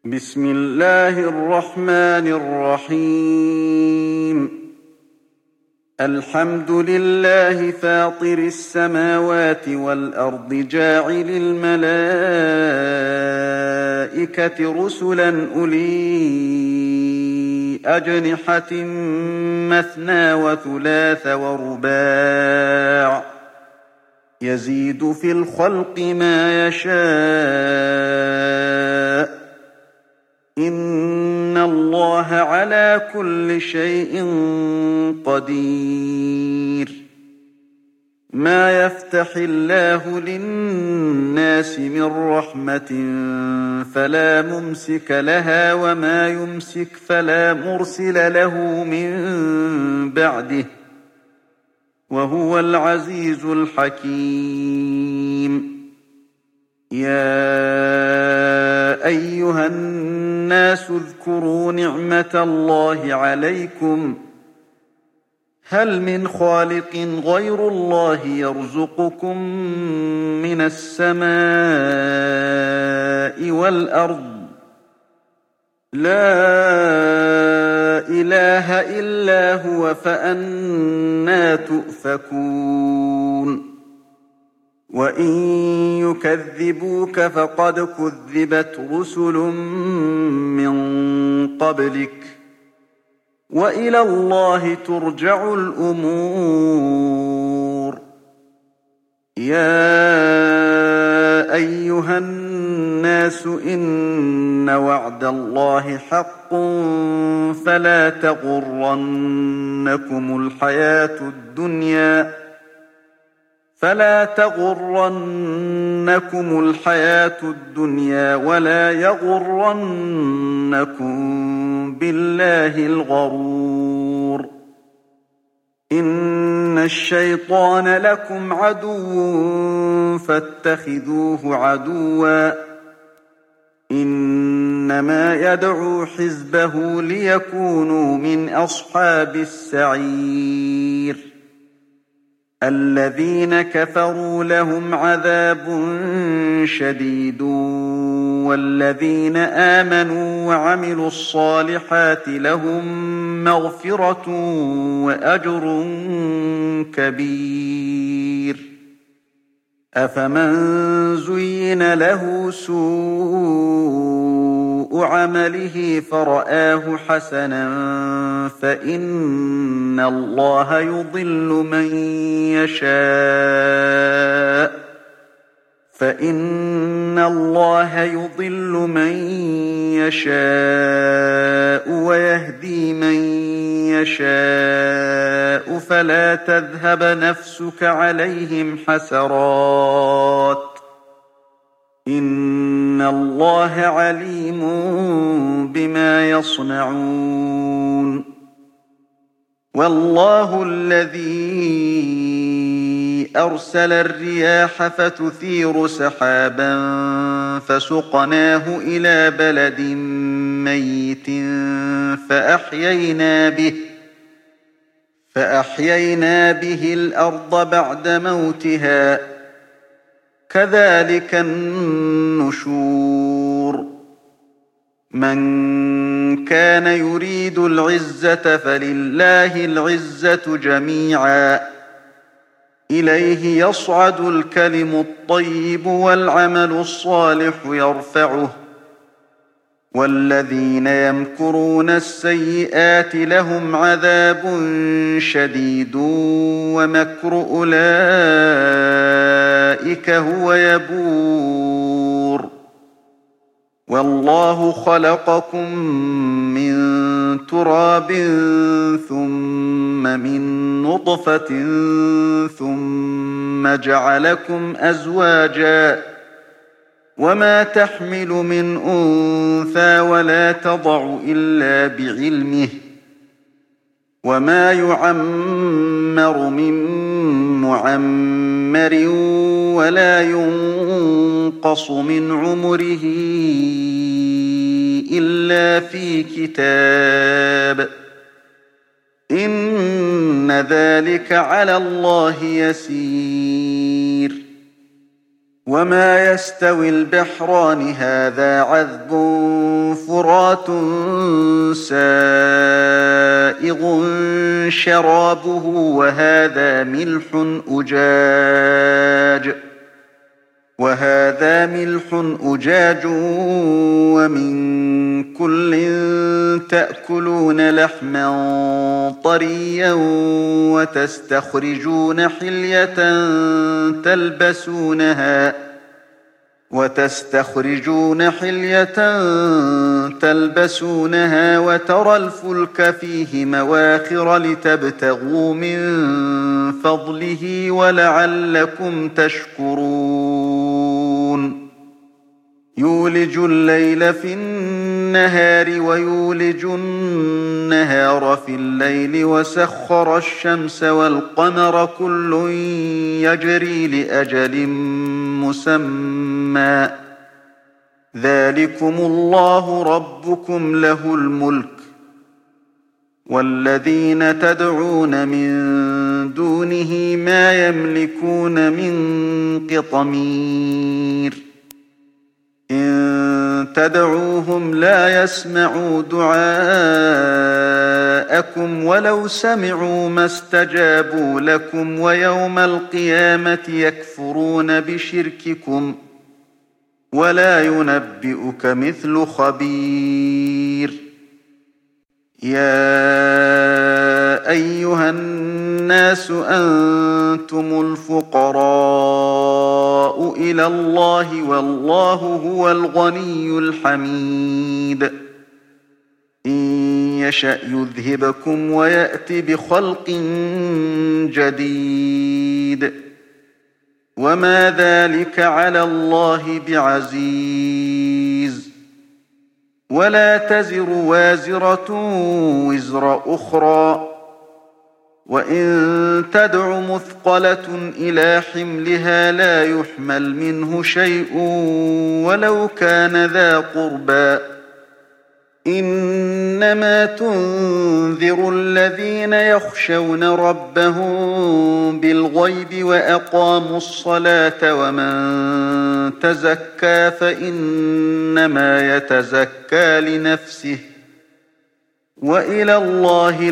بسم الله الرحمن الرحيم. الحمد لله فاطر السماوات والأرض جاعل الملائكة رسلا أولي أجنحة مثنى وثلاث ورباع يزيد في الخلق ما يشاء إن الله على كل شيء قدير. ما يفتح الله للناس من رحمة فلا ممسك لها وما يمسك فلا مرسل له من بعده وهو العزيز الحكيم. يا أيها الناس اذكروا نعمة الله عليكم هل من خالق غير الله يرزقكم من السماء والأرض لا إله إلا هو فأنى تؤفكون. وإن يكذبوك فقد كذبت رسل من قبلك وإلى الله ترجع الأمور. يا أيها الناس إن وعد الله حق فلا تغرنكم الحياة الدنيا ولا يغرنكم بالله الغرور. إن الشيطان لكم عدو فاتخذوه عدوا إنما يدعو حزبه ليكونوا من أصحاب السعير. الذين كفروا لهم عذاب شديد والذين آمنوا وعملوا الصالحات لهم مغفرة وأجر كبير. أفمن زين له سوء عمله فرآه حسنا فإن الله يضل من يشاء ويهدي من يشاء فلا تذهب نفسك عليهم حسرات إن الله عليم بما يصنعون. والله الذي أرسل الرياح فتثير سحابا فسقناه إلى بلد ميت فأحيينا به الأرض بعد موتها كذلك النشور. من كان يريد العزة فلله العزة جميعا إليه يصعد الكلم الطيب والعمل الصالح يرفعه والذين يمكرون السيئات لهم عذاب شديد ومكر أولئك هو يبور. والله خلقكم من تراب ثم من نطفة ثم جعلكم أزواجا وما تحمل من أنثى ولا تضع إلا بعلمه وما يعمر من معمر ولا ينقص من عمره إلا في كتاب إن ذلك على الله يسير. وما يستوي البحران هذا عذب فرات سائغ شرابه وهذا ملح أجاج ومن كل تأكلون لحما طريا وتستخرجون حلية تلبسونها وترى الفلك فيه مواخر لتبتغوا من فضله ولعلكم تشكرون يولج الليل في النهار ويولج النهار في الليل وسخر الشمس والقمر كل يجري لأجل مسمى ذلكم الله ربكم له الملك والذين تدعون من دونه ما يملكون من قطمير إن تدعوهم لا يسمعوا دعاءكم ولو سمعوا ما استجابوا لكم ويوم القيامة يكفرون بشرككم ولا ينبئك مثل خبير يا أيها الناس أنتم الفقراء إلى الله والله هو الغني الحميد إن يشأ يذهبكم ويأت بخلق جديد وما ذلك على الله بعزيز ولا تزر وازرة وزر أخرى وإن تدع مثقلة إلى حملها لا يحمل منه شيء ولو كان ذا قربى إنما تنذر الذين يخشون ربهم بالغيب وأقاموا الصلاة ومن تزكى فإنما يتزكى لنفسه وإلى الله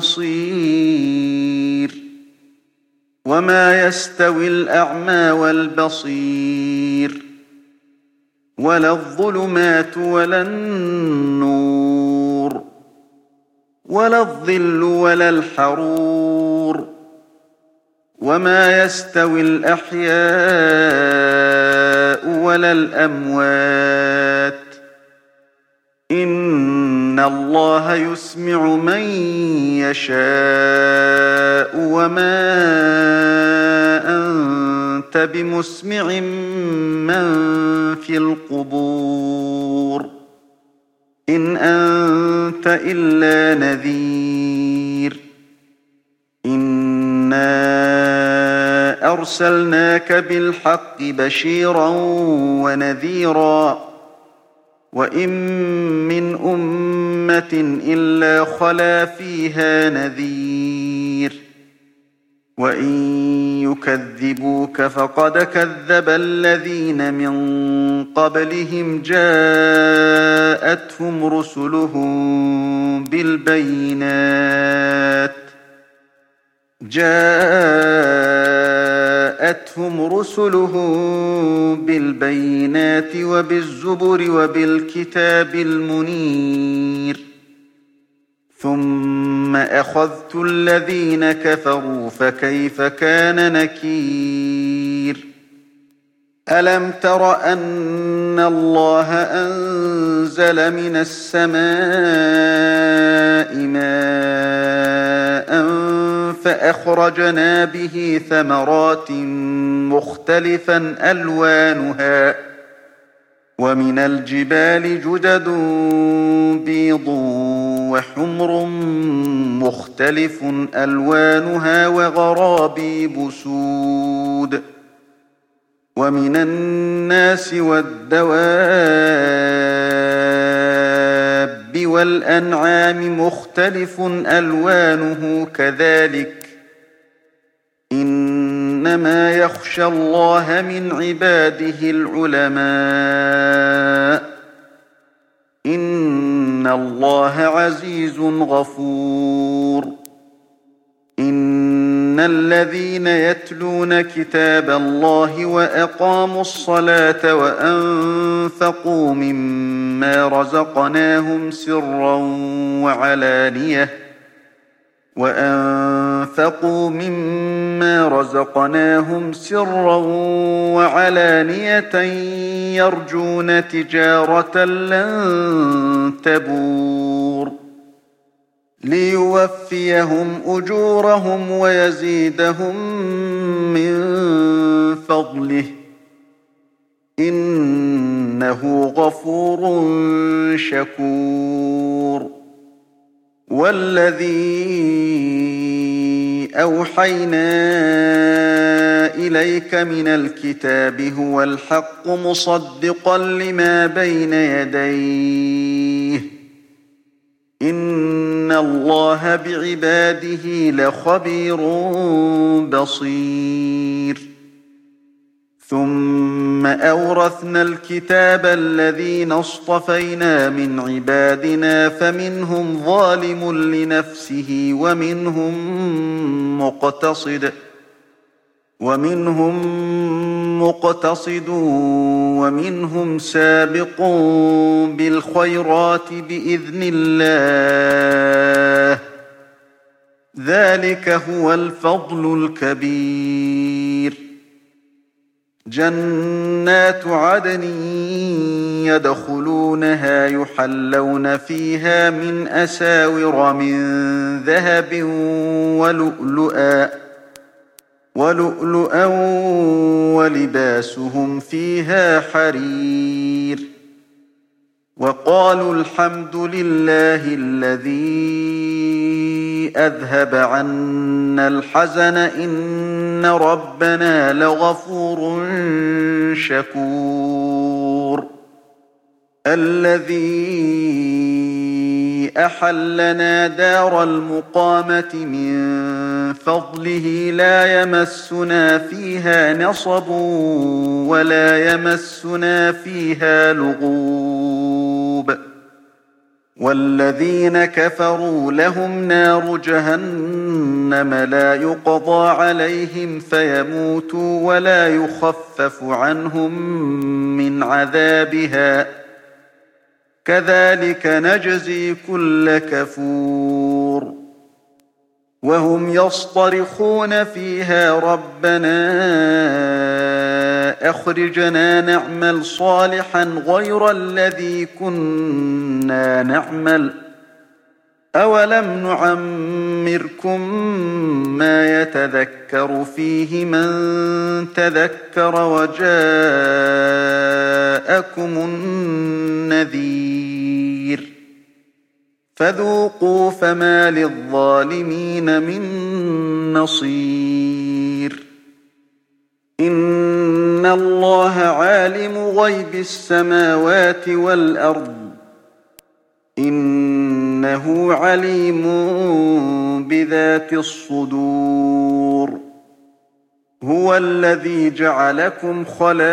المصير وما يستوي الأعمى والبصير ولا الظلمات ولا النور ولا الظل ولا الحرور وما يستوي الأحياء ولا الأموات إن الله يسمع من يشاء وما أنت بمسمع من في القبور إن أنت إلا نذير إنا أرسلناك بالحق بشيرا ونذيرا وإن من أمة إلا خلا فيها نذير وإن يكذبوك فقد كذب الذين من قبلهم جاءتهم رسلهم بالبينات وبالزبر وبالكتاب المنير ثم أخذت الذين كفروا فكيف كان نكير ألم تر أن الله أنزل من السماء ماء فأخرجنا به ثمرات مختلفا ألوانها ومن الجبال جدد بيض وحمر مختلف ألوانها وغرابيب سود ومن الناس والدواب والأنعام مختلف ألوانه كذلك إنما يخشى الله من عباده العلماء إِنَّ اللَّهَ عَزِيزٌ غَفُورٌ إِنَّ الَّذِينَ يَتْلُونَ كِتَابَ اللَّهِ وَأَقَامُوا الصَّلَاةَ وَأَنفَقُوا مِمَّا رَزَقْنَاهُمْ سِرًّا وَعَلَانِيَةً يَرْجُونَ تِجَارَةً لَّن تَبُورَ لِيُوَفِّيَهُمْ أُجُورَهُمْ وَيَزِيدَهُم مِّن فَضْلِهِ إِنَّهُ غَفُورٌ شَكُورٌ وَالَّذِي أَوْحَيْنَا إِلَيْكَ مِنَ الْكِتَابِ هُوَ الْحَقُّ مُصَدِّقًا لِّمَا بَيْنَ يَدَيْهِ إِنَّ اللَّهَ بِعِبَادِهِ لَخَبِيرٌ بَصِيرٌ ثُمَّ أَوْرَثْنَا الْكِتَابَ الَّذِينَ اصْطَفَيْنَا مِنْ عِبَادِنَا فَمِنْهُمْ ظَالِمٌ لِنَفْسِهِ وَمِنْهُمْ مُقْتَصِدٌ وَمِنْهُمْ سَابِقٌ بِالْخَيْرَاتِ بِإِذْنِ اللَّهِ ذَلِكَ هُوَ الْفَضْلُ الْكَبِيرُ جَنَّاتُ عَدْنٍ يَدْخُلُونَهَا يُحَلَّوْنَ فِيهَا مِنْ أَسَاوِرَ مِنْ ذَهَبٍ وَلُؤْلُؤًا وَلِبَاسُهُمْ فِيهَا حَرِيرٌ وَقَالُوا الْحَمْدُ لِلَّهِ الَّذِي أَذْهَبَ عَنَّا الْحَزَنَ إِنَّ رَبَّنَا لَغَفُورٌ شَكُورٌ الَّذِي أَحَلَّنَا دَارَ الْمُقَامَةِ مِن فَضْلِهِ لَا يَمَسُّنَا فِيهَا نَصَبٌ وَلَا يَمَسُّنَا فِيهَا لُغُوبٌ وَالَّذِينَ كَفَرُوا لَهُمْ نَارُ جَهَنَّمَ لَا يُقْضَىٰ عَلَيْهِمْ فَيَمُوتُوا وَلَا يُخَفَّفُ عَنْهُم مِّنْ عَذَابِهَا ۚ كَذَٰلِكَ نَجْزِي كُلَّ كَفُورٍ وَهُمْ يَصْطَرِخُونَ فِيهَا رَبَّنَا أَخْرِجْنَا نَعْمَلْ صَالِحًا غَيْرَ الَّذِي كُنَّا نَعْمَلُ ۚ أَوَلَمْ نُعَمِّرْكُم مَّا يَتَذَكَّرُ فِيهِ مَن تَذَكَّرَ وَجَاءَكُمُ النَّذِيرُ فَذُوقُوا فَمَا لِلظَّالِمِينَ مِن نَّصِيرٍ إِنَّ اللَّهَ عَالِمُ غَيْبِ السَّمَاوَاتِ وَالْأَرْضِ إِنَّهُ عَلِيمٌ بِذَاتِ الصُّدُورِ هُوَ الَّذِي جَعَلَكُمْ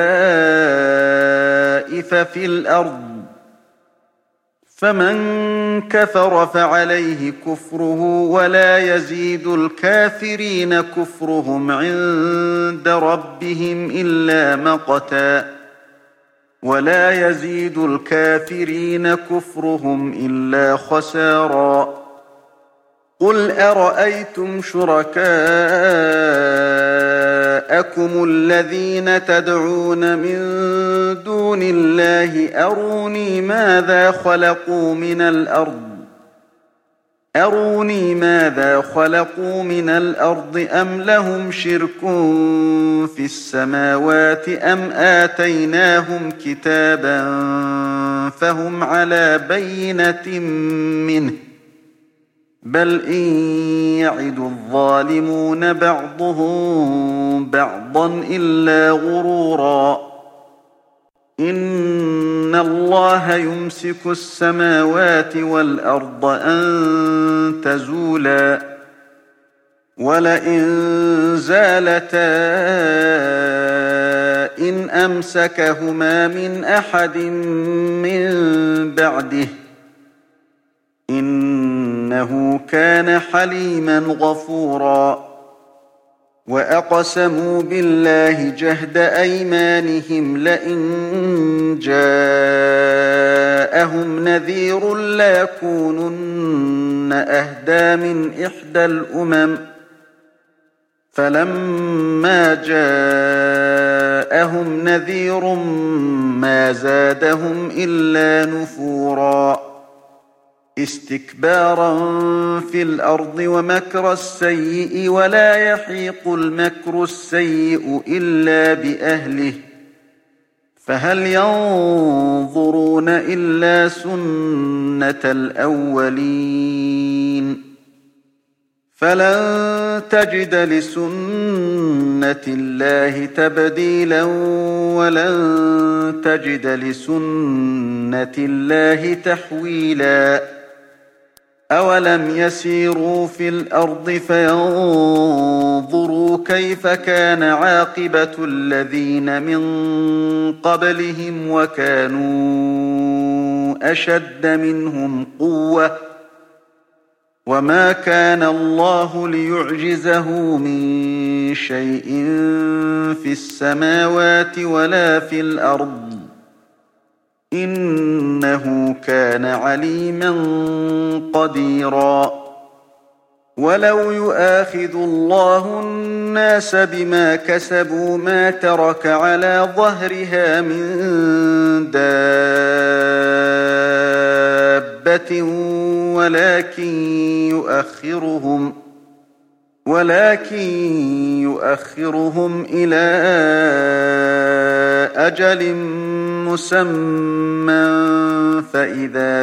خَلَائِفَ فِي الْأَرْضِ فَمَن كَفَرَ فَعَلَيْهِ كُفْرُهُ وَلَا يَزِيدُ الْكَافِرِينَ كُفْرُهُمْ عِندَ رَبِّهِمْ إِلَّا مَقْتًا وَلَا يَزِيدُ الْكَافِرِينَ كُفْرُهُمْ إِلَّا خَسَارًا قُلْ أَرَأَيْتُمْ شُرَكَاءَكُمُ الَّذِينَ تَدْعُونَ مِن دُونِ اللَّهِ أَرُونِي مَاذَا خَلَقُوا مِنَ الْأَرْضِ أَمْ لَهُمْ شِرْكٌ فِي السَّمَاوَاتِ أَمْ آتَيْنَاهُمْ كِتَابًا فَهُمْ عَلَىٰ بَيِّنَةٍ مِّنْهُ ۚ بَلْ إِن يَعِدُ الظَّالِمُونَ بَعْضُهُم بَعْضًا إِلَّا غُرُورًا إِنَّ اللَّهَ يُمْسِكُ السَّمَاوَاتِ وَالْأَرْضَ أَن تَزُولَا ۚ وَلَئِن زَالَتَا إِنْ أَمْسَكَهُمَا مِنْ أَحَدٍ مِّن بَعْدِهِ ۚ إنه كان حليما غفورا وأقسموا بالله جهد أيمانهم لئن جاءهم نذير ليكونن أهدى من إحدى الأمم فلما جاءهم نذير ما زادهم إلا نفورا استكبارا في الأرض ومكر السيء ولا يحيق المكر السيء إلا بأهله فهل ينظرون إلا سنة الأولين فلن تجد لسنة الله تبديلا ولن تجد لسنة الله تحويلا أولم يسيروا في الأرض فينظروا كيف كان عاقبة الذين من قبلهم وكانوا أشد منهم قوة وما كان الله ليعجزه من شيء في السماوات ولا في الأرض إنه كان عليما قديرا ولو يؤاخذ الله الناس بما كسبوا ما ترك على ظهرها من دابة ولكن يؤخرهم إلى أجل مسمى فإذا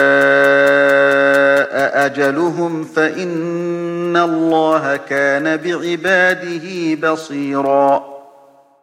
جاء أجلهم فإن الله كان بعباده بصيرا